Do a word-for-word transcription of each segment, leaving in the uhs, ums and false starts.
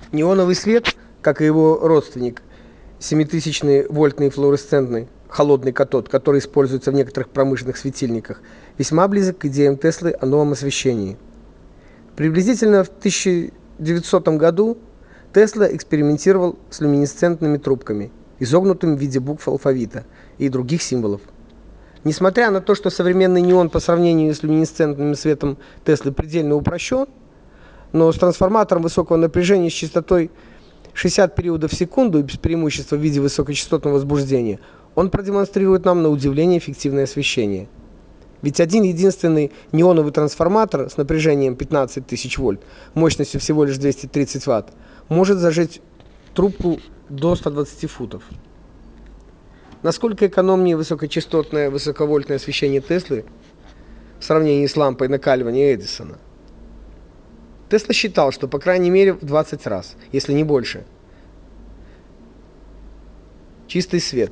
Неоновый свет, как и его родственник, семитысячный вольтный флуоресцентный холодный катод, который используется в некоторых промышленных светильниках, весьма близок к идеям Теслы о новом освещении. Приблизительно в тысяча девятисотом году Тесла экспериментировал с люминесцентными трубками, изогнутыми в виде букв алфавита и других символов. Несмотря на то, что современный неон по сравнению с люминесцентным светом Теслы предельно упрощен, но с трансформатором высокого напряжения с частотой шестьдесят периодов в секунду и без преимущества в виде высокочастотного возбуждения, он продемонстрирует нам на удивление эффективное освещение. Ведь один единственный неоновый трансформатор с напряжением пятнадцать тысяч вольт, мощностью всего лишь двести тридцать ватт, может зажечь трубку до ста двадцати футов. Насколько экономнее высокочастотное высоковольтное освещение Теслы в сравнении с лампой накаливания Эдисона? Тесла считал, что по крайней мере в двадцать раз, если не больше. Чистый свет.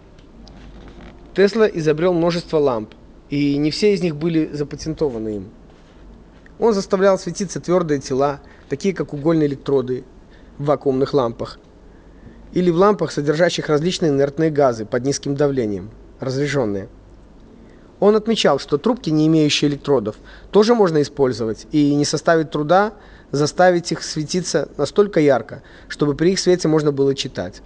Тесла изобрел множество ламп, и не все из них были запатентованы им. Он заставлял светиться твердые тела, такие как угольные электроды в вакуумных лампах, или в лампах, содержащих различные инертные газы под низким давлением, разряженные. Он отмечал, что трубки, не имеющие электродов, тоже можно использовать, и не составит труда заставить их светиться настолько ярко, чтобы при их свете можно было читать.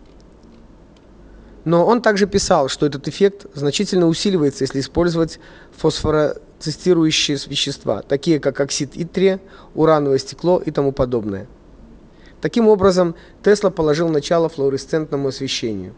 Но он также писал, что этот эффект значительно усиливается, если использовать фосфороцистирующие вещества, такие как оксид итрия, урановое стекло и тому подобное. Таким образом, Тесла положил начало флуоресцентному освещению.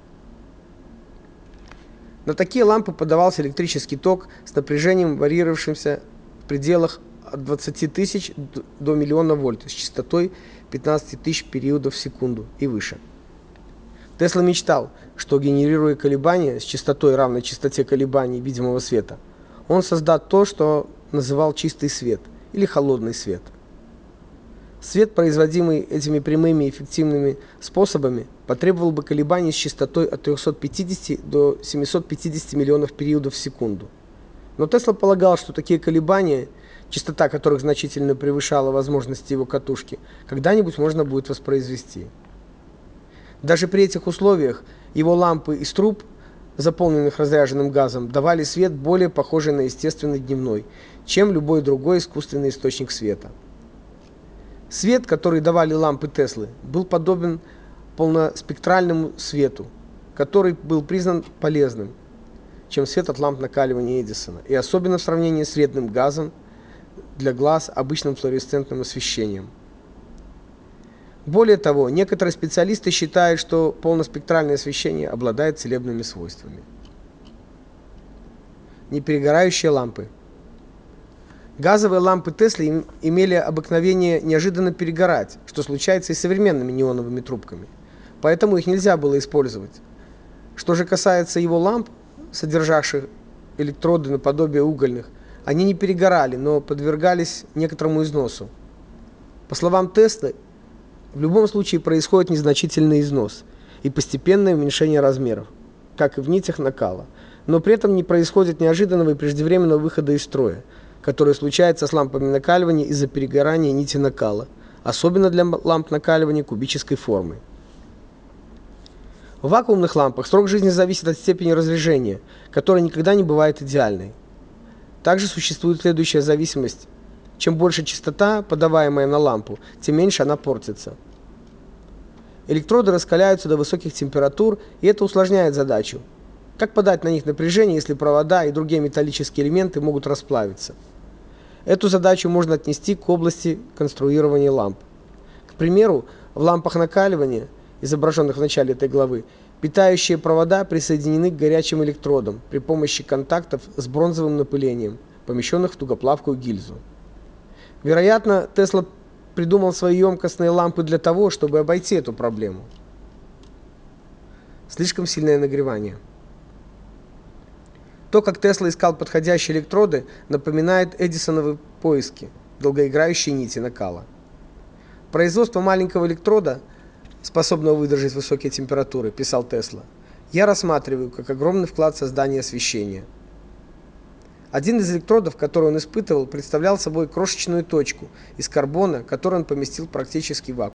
На такие лампы подавался электрический ток с напряжением, варьировавшимся в пределах от двадцати тысяч до миллиона вольт с частотой пятнадцать тысяч периодов в секунду и выше. Тесла мечтал, что, генерируя колебания с частотой, равной частоте колебаний видимого света, он создаст то, что называл чистый свет или холодный свет. Свет, производимый этими прямыми и эффективными способами, потребовал бы колебаний с частотой от трёхсот пятидесяти до семисот пятидесяти миллионов периодов в секунду. Но Тесла полагал, что такие колебания, частота которых значительно превышала возможности его катушки, когда-нибудь можно будет воспроизвести. Даже при этих условиях его лампы из труб, заполненных разряженным газом, давали свет более похожий на естественный дневной, чем любой другой искусственный источник света. Свет, который давали лампы Теслы, был подобен полноспектральному свету, который был признан полезным, чем свет от ламп накаливания Эдисона, и особенно в сравнении с вредным газом для глаз обычным флуоресцентным освещением. Более того, некоторые специалисты считают, что полноспектральное освещение обладает целебными свойствами. Неперегорающие лампы. Газовые лампы Теслы имели обыкновение неожиданно перегорать, что случается и с современными неоновыми трубками. Поэтому их нельзя было использовать. Что же касается его ламп, содержавших электроды наподобие угольных, они не перегорали, но подвергались некоторому износу. По словам Теслы, в любом случае происходит незначительный износ и постепенное уменьшение размеров, как и в нитях накала, но при этом не происходит неожиданного и преждевременного выхода из строя, которое случается с лампами накаливания из-за перегорания нити накала, особенно для ламп накаливания кубической формы. В вакуумных лампах срок жизни зависит от степени разряжения, которая никогда не бывает идеальной. Также существует следующая зависимость. Чем больше частота, подаваемая на лампу, тем меньше она портится. Электроды раскаляются до высоких температур, и это усложняет задачу. Как подать на них напряжение, если провода и другие металлические элементы могут расплавиться? Эту задачу можно отнести к области конструирования ламп. К примеру, в лампах накаливания, изображенных в начале этой главы, питающие провода присоединены к горячим электродам при помощи контактов с бронзовым напылением, помещенных в тугоплавкую гильзу. Вероятно, Тесла придумал свои емкостные лампы для того, чтобы обойти эту проблему. Слишком сильное нагревание. То, как Тесла искал подходящие электроды, напоминает Эдисоновы поиски долгоиграющей нити накала. Производство маленького электрода, способного выдержать высокие температуры, писал Тесла, я рассматриваю как огромный вклад в создание освещения. Один из электродов, который он испытывал, представлял собой крошечную точку из карбона, которую он поместил практически в вакуум.